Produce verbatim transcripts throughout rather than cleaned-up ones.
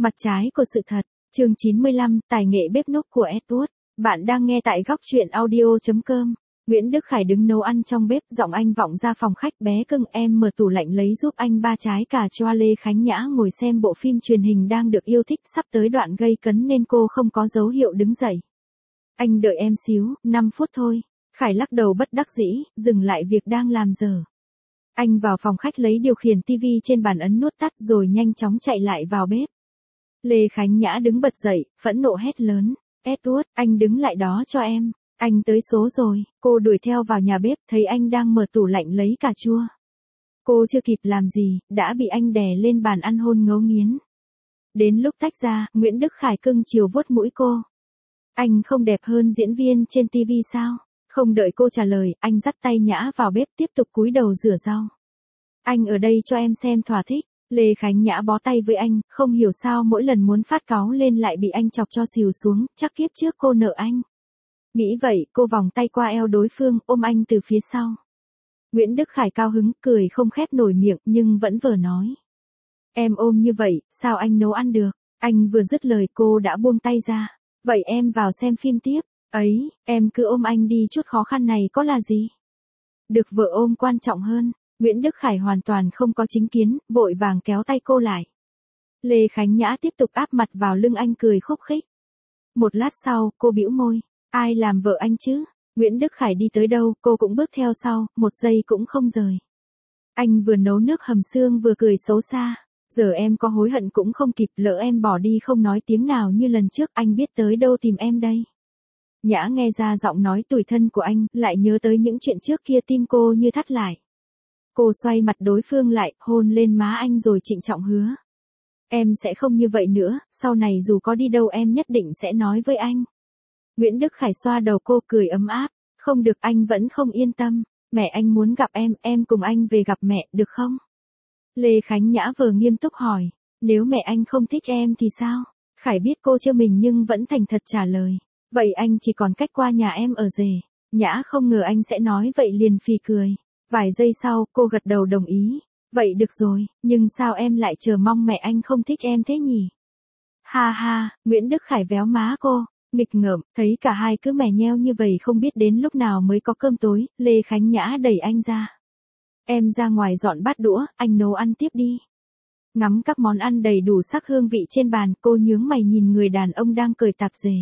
Mặt trái của sự thật, chương chín mươi lăm, tài nghệ bếp núc của Edward. Bạn đang nghe tại góc truyện audio chấm com. Nguyễn Đức Khải đứng nấu ăn trong bếp, giọng anh vọng ra phòng khách. Bé cưng, em mở tủ lạnh lấy giúp anh ba trái cà choa. Lê Khánh Nhã ngồi xem bộ phim truyền hình đang được yêu thích, sắp tới đoạn gây cấn nên cô không có dấu hiệu đứng dậy. Anh đợi em xíu, năm phút thôi. Khải lắc đầu bất đắc dĩ, dừng lại việc đang làm dở. Anh vào phòng khách lấy điều khiển tivi trên bàn, ấn nút tắt rồi nhanh chóng chạy lại vào bếp. Lê Khánh Nhã đứng bật dậy, phẫn nộ hét lớn. Edward, anh đứng lại đó cho em. Anh tới số rồi. Cô đuổi theo vào nhà bếp, thấy anh đang mở tủ lạnh lấy cà chua. Cô chưa kịp làm gì, đã bị anh đè lên bàn ăn hôn ngấu nghiến. Đến lúc tách ra, Nguyễn Đức Khải cưng chiều vuốt mũi cô. Anh không đẹp hơn diễn viên trên tivi sao? Không đợi cô trả lời, anh dắt tay Nhã vào bếp tiếp tục cúi đầu rửa rau. Anh ở đây cho em xem thỏa thích. Lê Khánh Nhã bó tay với anh, không hiểu sao mỗi lần muốn phát cáu lên lại bị anh chọc cho xìu xuống, chắc kiếp trước cô nợ anh. Nghĩ vậy, cô vòng tay qua eo đối phương, ôm anh từ phía sau. Nguyễn Đức Khải cao hứng, cười không khép nổi miệng, nhưng vẫn vờ nói. Em ôm như vậy, sao anh nấu ăn được? Anh vừa dứt lời cô đã buông tay ra. Vậy em vào xem phim tiếp. Ấy, em cứ ôm anh đi, chút khó khăn này có là gì? Được vợ ôm quan trọng hơn. Nguyễn Đức Khải hoàn toàn không có chính kiến, vội vàng kéo tay cô lại. Lê Khánh Nhã tiếp tục áp mặt vào lưng anh, cười khúc khích. Một lát sau, cô bĩu môi. Ai làm vợ anh chứ? Nguyễn Đức Khải đi tới đâu, cô cũng bước theo sau, một giây cũng không rời. Anh vừa nấu nước hầm xương vừa cười xấu xa. Giờ em có hối hận cũng không kịp, lỡ em bỏ đi không nói tiếng nào như lần trước, anh biết tới đâu tìm em đây. Nhã nghe ra giọng nói tủi thân của anh, lại nhớ tới những chuyện trước kia, tim cô như thắt lại. Cô xoay mặt đối phương lại, hôn lên má anh rồi trịnh trọng hứa. Em sẽ không như vậy nữa, sau này dù có đi đâu em nhất định sẽ nói với anh. Nguyễn Đức Khải xoa đầu cô, cười ấm áp. Không được, anh vẫn không yên tâm. Mẹ anh muốn gặp em, em cùng anh về gặp mẹ, được không? Lê Khánh Nhã vờ nghiêm túc hỏi. Nếu mẹ anh không thích em thì sao? Khải biết cô trêu mình nhưng vẫn thành thật trả lời. Vậy anh chỉ còn cách qua nhà em ở rể. Nhã không ngờ anh sẽ nói vậy liền phì cười. Vài giây sau, cô gật đầu đồng ý. Vậy được rồi, nhưng sao em lại chờ mong mẹ anh không thích em thế nhỉ? Ha ha, Nguyễn Đức Khải véo má cô, nghịch ngợm, thấy cả hai cứ mè nheo như vậy không biết đến lúc nào mới có cơm tối, Lê Khánh Nhã đẩy anh ra. Em ra ngoài dọn bát đũa, anh nấu ăn tiếp đi. Ngắm các món ăn đầy đủ sắc hương vị trên bàn, cô nhướng mày nhìn người đàn ông đang cởi tạp dề.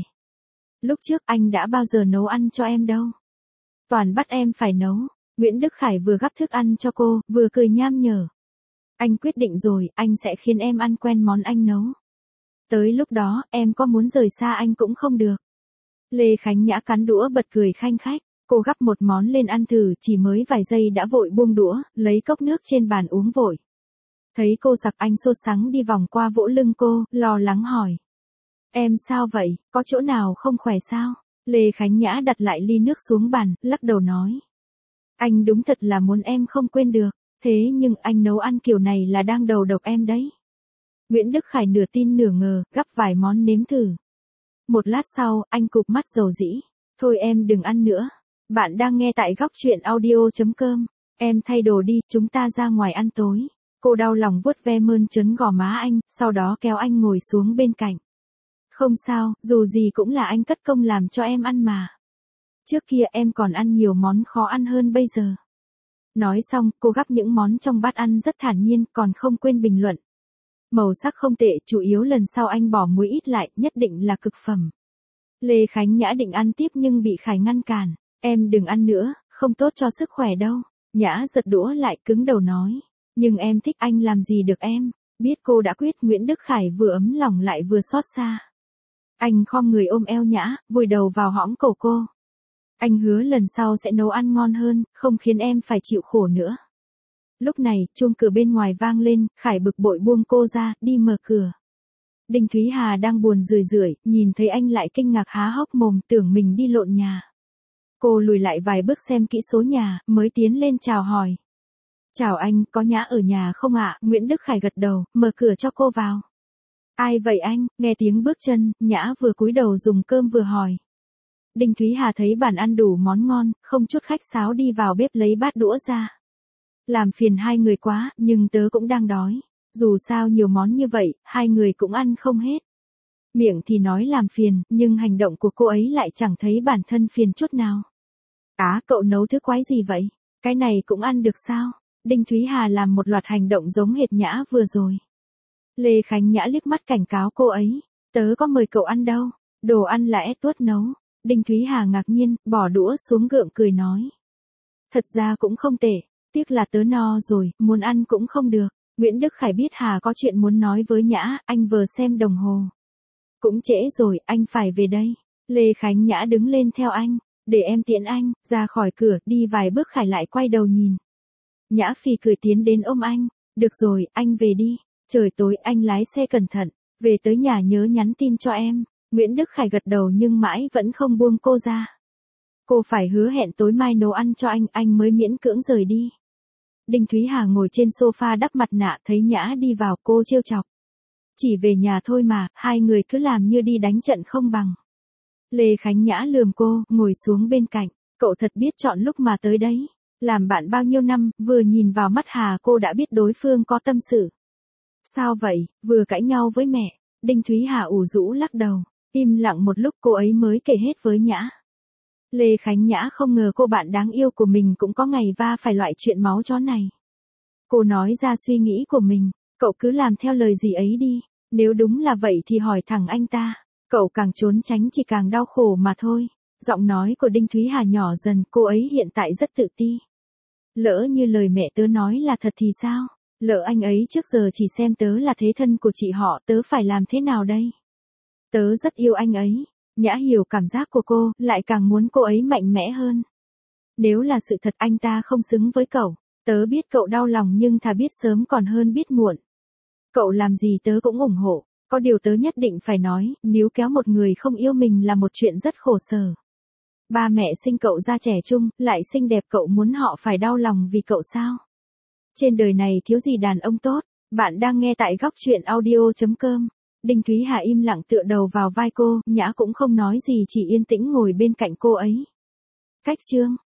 Lúc trước anh đã bao giờ nấu ăn cho em đâu. Toàn bắt em phải nấu. Nguyễn Đức Khải vừa gắp thức ăn cho cô, vừa cười nham nhở. Anh quyết định rồi, anh sẽ khiến em ăn quen món anh nấu. Tới lúc đó, em có muốn rời xa anh cũng không được. Lê Khánh Nhã cắn đũa bật cười khanh khách. Cô gắp một món lên ăn thử, chỉ mới vài giây đã vội buông đũa, lấy cốc nước trên bàn uống vội. Thấy cô sặc, anh sốt sắng đi vòng qua vỗ lưng cô, lo lắng hỏi. Em sao vậy, có chỗ nào không khỏe sao? Lê Khánh Nhã đặt lại ly nước xuống bàn, lắc đầu nói. Anh đúng thật là muốn em không quên được, thế nhưng anh nấu ăn kiểu này là đang đầu độc em đấy. Nguyễn Đức Khải nửa tin nửa ngờ, gắp vài món nếm thử. Một lát sau, anh cụp mắt dầu dĩ. Thôi em đừng ăn nữa. Bạn đang nghe tại góc truyện audio chấm com. Em thay đồ đi, chúng ta ra ngoài ăn tối. Cô đau lòng vuốt ve mơn trớn gò má anh, sau đó kéo anh ngồi xuống bên cạnh. Không sao, dù gì cũng là anh cất công làm cho em ăn mà. Trước kia em còn ăn nhiều món khó ăn hơn bây giờ. Nói xong, cô gắp những món trong bát ăn rất thản nhiên, còn không quên bình luận. Màu sắc không tệ, chủ yếu lần sau anh bỏ muối ít lại, nhất định là cực phẩm. Lê Khánh Nhã định ăn tiếp nhưng bị Khải ngăn cản. Em đừng ăn nữa, không tốt cho sức khỏe đâu. Nhã giật đũa lại, cứng đầu nói. Nhưng em thích, anh làm gì được em. Biết cô đã quyết, Nguyễn Đức Khải vừa ấm lòng lại vừa xót xa. Anh khom người ôm eo Nhã, vùi đầu vào hõm cổ cô. Anh hứa lần sau sẽ nấu ăn ngon hơn, không khiến em phải chịu khổ nữa. Lúc này, chuông cửa bên ngoài vang lên, Khải bực bội buông cô ra, đi mở cửa. Đinh Thúy Hà đang buồn rười rượi, nhìn thấy anh lại kinh ngạc há hốc mồm, tưởng mình đi lộn nhà. Cô lùi lại vài bước xem kỹ số nhà, mới tiến lên chào hỏi. Chào anh, có Nhã ở nhà không ạ? Nguyễn Đức Khải gật đầu, mở cửa cho cô vào. Ai vậy anh? Nghe tiếng bước chân, Nhã vừa cúi đầu dùng cơm vừa hỏi. Đinh Thúy Hà thấy bàn ăn đủ món ngon, không chút khách sáo đi vào bếp lấy bát đũa ra. Làm phiền hai người quá, nhưng tớ cũng đang đói. Dù sao nhiều món như vậy, hai người cũng ăn không hết. Miệng thì nói làm phiền, nhưng hành động của cô ấy lại chẳng thấy bản thân phiền chút nào. Á, cậu nấu thứ quái gì vậy? Cái này cũng ăn được sao? Đinh Thúy Hà làm một loạt hành động giống hệt Nhã vừa rồi. Lê Khánh Nhã liếc mắt cảnh cáo cô ấy. Tớ có mời cậu ăn đâu. Đồ ăn là Edward nấu. Đinh Thúy Hà ngạc nhiên, bỏ đũa xuống gượng cười nói. Thật ra cũng không tệ. Tiếc là tớ no rồi, muốn ăn cũng không được. Nguyễn Đức Khải biết Hà có chuyện muốn nói với Nhã, anh vừa xem đồng hồ. Cũng trễ rồi, anh phải về đây. Lê Khánh Nhã đứng lên theo anh. Để em tiễn anh, ra khỏi cửa, đi vài bước Khải lại quay đầu nhìn. Nhã Phi cười tiến đến ôm anh. Được rồi, anh về đi. Trời tối, anh lái xe cẩn thận. Về tới nhà nhớ nhắn tin cho em. Nguyễn Đức Khải gật đầu nhưng mãi vẫn không buông cô ra. Cô phải hứa hẹn tối mai nấu ăn cho anh, anh mới miễn cưỡng rời đi. Đinh Thúy Hà ngồi trên sofa đắp mặt nạ thấy Nhã đi vào, cô trêu chọc. Chỉ về nhà thôi mà, hai người cứ làm như đi đánh trận không bằng. Lê Khánh Nhã lườm cô, ngồi xuống bên cạnh. Cậu thật biết chọn lúc mà tới đấy. Làm bạn bao nhiêu năm, vừa nhìn vào mắt Hà cô đã biết đối phương có tâm sự. Sao vậy, vừa cãi nhau với mẹ. Đinh Thúy Hà ủ rũ lắc đầu. Im lặng một lúc cô ấy mới kể hết với Nhã. Lê Khánh Nhã không ngờ cô bạn đáng yêu của mình cũng có ngày va phải loại chuyện máu chó này. Cô nói ra suy nghĩ của mình. Cậu cứ làm theo lời gì ấy đi. Nếu đúng là vậy thì hỏi thẳng anh ta. Cậu càng trốn tránh chỉ càng đau khổ mà thôi. Giọng nói của Đinh Thúy Hà nhỏ dần, cô ấy hiện tại rất tự ti. Lỡ như lời mẹ tớ nói là thật thì sao? Lỡ anh ấy trước giờ chỉ xem tớ là thế thân của chị họ, tớ phải làm thế nào đây? Tớ rất yêu anh ấy. Nhã hiểu cảm giác của cô, lại càng muốn cô ấy mạnh mẽ hơn. Nếu là sự thật anh ta không xứng với cậu, tớ biết cậu đau lòng nhưng thà biết sớm còn hơn biết muộn. Cậu làm gì tớ cũng ủng hộ. Có điều tớ nhất định phải nói, níu kéo một người không yêu mình là một chuyện rất khổ sở. Ba mẹ sinh cậu ra trẻ trung, lại xinh đẹp, cậu muốn họ phải đau lòng vì cậu sao? Trên đời này thiếu gì đàn ông tốt. Bạn đang nghe tại góc truyện audio chấm com. Đinh Thúy Hà im lặng tựa đầu vào vai cô, Nhã cũng không nói gì chỉ yên tĩnh ngồi bên cạnh cô ấy. Cách chương